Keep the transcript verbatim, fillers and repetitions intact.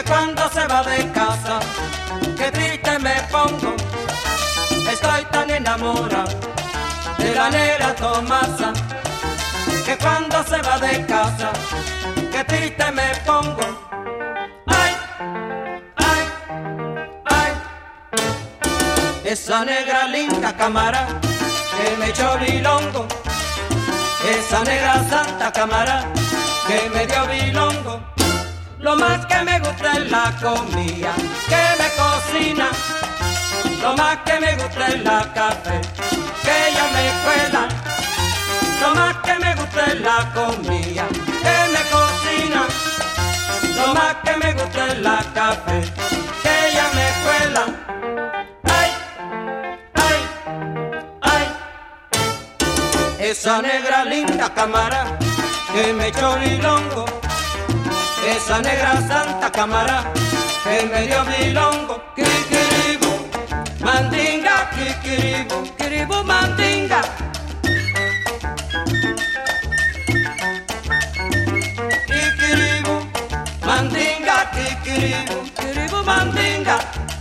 que cuando se va de casa, qué triste me pongo. Estoy tan enamorado de la negra Tomasa, que cuando se va de casa, qué triste me pongo. Ay, ay, ay, esa negra linda cámara que me echó bilongo, esa negra santa cámara que me dio bilongo. Lo más que me gusta es la comida que me cocina, lo más que me gusta es la café que ella me cuela, lo más que me gusta es la comida que me cocina, lo más que me gusta es la café que ella me cuela. Ay, ay, ay, esa negra linda cámara que me echó bilongo, esa negra santa cámara que me dio bilongo. Kikiribu, mandinga, kikiribu, kiribu, mandinga. Kikiribu, mandinga, kikiribu, kiribu, mandinga.